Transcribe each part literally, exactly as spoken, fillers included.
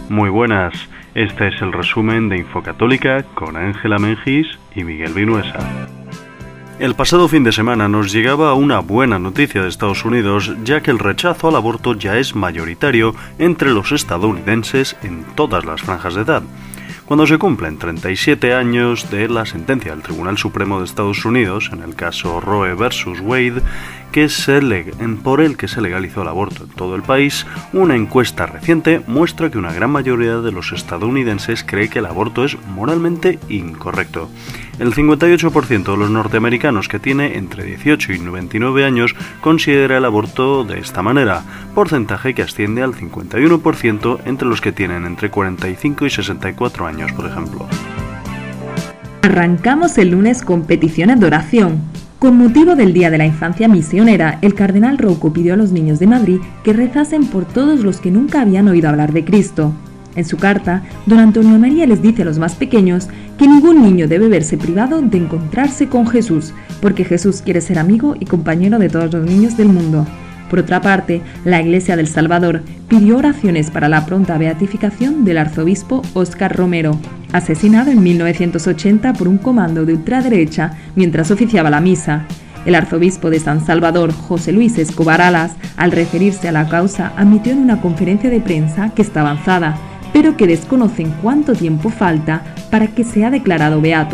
Muy buenas, este es el resumen de Infocatólica con Ángela Mengis y Miguel Vinuesa. El pasado fin de semana nos llegaba una buena noticia de Estados Unidos, ya que el rechazo al aborto ya es mayoritario entre los estadounidenses en todas las franjas de edad. Cuando se cumplen treinta y siete años de la sentencia del Tribunal Supremo de Estados Unidos, en el caso Roe versus Wade, que se leg- por el que se legalizó el aborto en todo el país, una encuesta reciente muestra que una gran mayoría de los estadounidenses cree que el aborto es moralmente incorrecto. El cincuenta y ocho por ciento de los norteamericanos que tiene entre dieciocho y noventa y nueve años considera el aborto de esta manera, porcentaje que asciende al cincuenta y uno por ciento entre los que tienen entre cuarenta y cinco y sesenta y cuatro años, por ejemplo. Arrancamos el lunes con peticiones de oración. Con motivo del Día de la Infancia Misionera, el cardenal Rouco pidió a los niños de Madrid que rezasen por todos los que nunca habían oído hablar de Cristo. En su carta, don Antonio María les dice a los más pequeños que ningún niño debe verse privado de encontrarse con Jesús, porque Jesús quiere ser amigo y compañero de todos los niños del mundo. Por otra parte, la Iglesia del Salvador pidió oraciones para la pronta beatificación del arzobispo Óscar Romero, asesinado en mil novecientos ochenta por un comando de ultraderecha mientras oficiaba la misa. El arzobispo de San Salvador, José Luis Escobar Alas, al referirse a la causa, admitió en una conferencia de prensa que está avanzada, pero que desconocen cuánto tiempo falta para que sea declarado beato.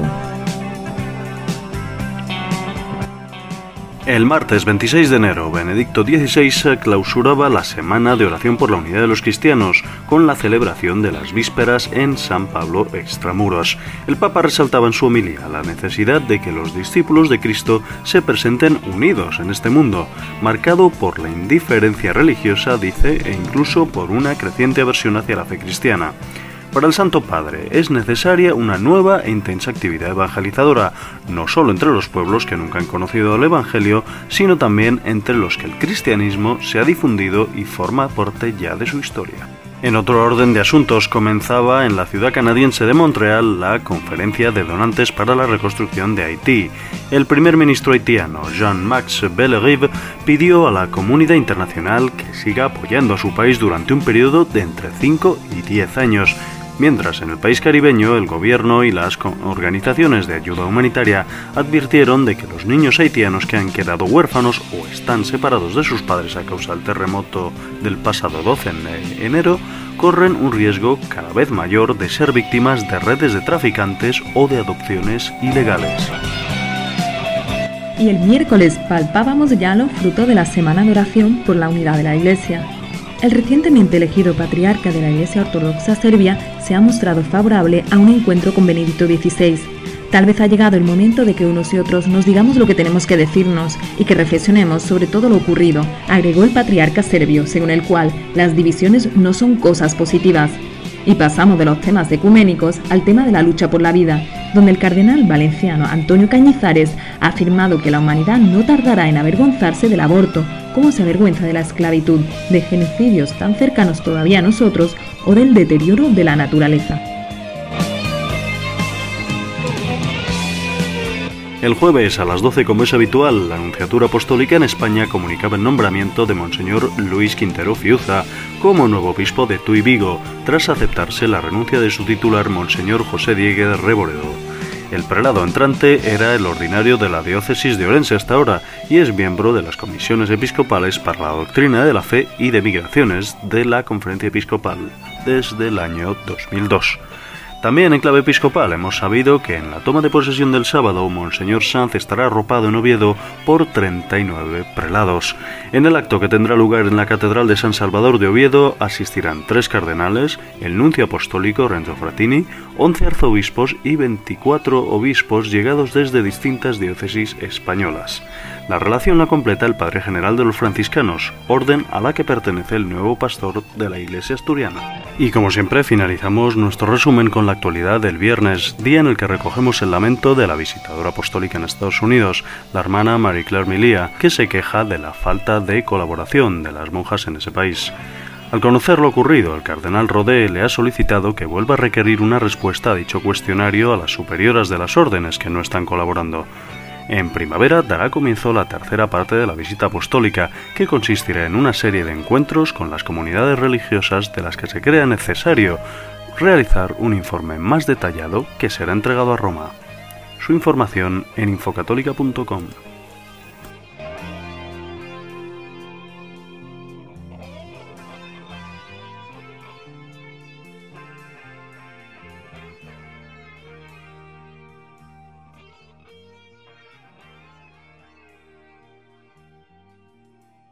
El martes veintiséis de enero, Benedicto dieciséis clausuraba la Semana de Oración por la Unidad de los Cristianos, con la celebración de las vísperas en San Pablo Extramuros. El Papa resaltaba en su homilía la necesidad de que los discípulos de Cristo se presenten unidos en este mundo, marcado por la indiferencia religiosa, dice, e incluso por una creciente aversión hacia la fe cristiana. Para el Santo Padre es necesaria una nueva e intensa actividad evangelizadora, no solo entre los pueblos que nunca han conocido el Evangelio, sino también entre los que el cristianismo se ha difundido y forma parte ya de su historia. En otro orden de asuntos, comenzaba en la ciudad canadiense de Montreal la Conferencia de Donantes para la Reconstrucción de Haití. El primer ministro haitiano, Jean-Max Bellerive, pidió a la comunidad internacional que siga apoyando a su país durante un periodo de entre cinco y diez años. Mientras en el país caribeño el gobierno y las organizaciones de ayuda humanitaria advirtieron de que los niños haitianos que han quedado huérfanos o están separados de sus padres a causa del terremoto del pasado doce de enero corren un riesgo cada vez mayor de ser víctimas de redes de traficantes o de adopciones ilegales. Y el miércoles palpábamos ya los frutos de la Semana de Oración por la Unidad de la Iglesia. El recientemente elegido patriarca de la Iglesia Ortodoxa Serbia se ha mostrado favorable a un encuentro con Benedicto dieciséis. Tal vez ha llegado el momento de que unos y otros nos digamos lo que tenemos que decirnos y que reflexionemos sobre todo lo ocurrido, agregó el patriarca serbio, según el cual las divisiones no son cosas positivas. Y pasamos de los temas ecuménicos al tema de la lucha por la vida, donde el cardenal valenciano Antonio Cañizares ha afirmado que la humanidad no tardará en avergonzarse del aborto, como se avergüenza de la esclavitud, de genocidios tan cercanos todavía a nosotros o del deterioro de la naturaleza. El jueves a las doce, como es habitual, la Nunciatura Apostólica en España comunicaba el nombramiento de Monseñor Luis Quintero Fiuza como nuevo obispo de Tuy Vigo, tras aceptarse la renuncia de su titular, Monseñor José Diéguez Reboredo. El prelado entrante era el ordinario de la diócesis de Orense hasta ahora y es miembro de las comisiones episcopales para la doctrina de la fe y de migraciones de la Conferencia Episcopal desde el año dos mil dos. También en clave episcopal hemos sabido que en la toma de posesión del sábado, Monseñor Sanz estará arropado en Oviedo por treinta y nueve prelados. En el acto que tendrá lugar en la Catedral de San Salvador de Oviedo asistirán tres cardenales, el nuncio apostólico Renzo Frattini, once arzobispos y veinticuatro obispos llegados desde distintas diócesis españolas. La relación la completa el Padre General de los Franciscanos, orden a la que pertenece el nuevo pastor de la Iglesia asturiana. Y como siempre finalizamos nuestro resumen con la actualidad del viernes, día en el que recogemos el lamento de la visitadora apostólica en Estados Unidos, la hermana Marie Claire Milía, que se queja de la falta de colaboración de las monjas en ese país. Al conocer lo ocurrido, el cardenal Rodé le ha solicitado que vuelva a requerir una respuesta a dicho cuestionario a las superioras de las órdenes que no están colaborando. En primavera dará comienzo la tercera parte de la visita apostólica, que consistirá en una serie de encuentros con las comunidades religiosas de las que se crea necesario realizar un informe más detallado que será entregado a Roma. Su información en infocatólica punto com.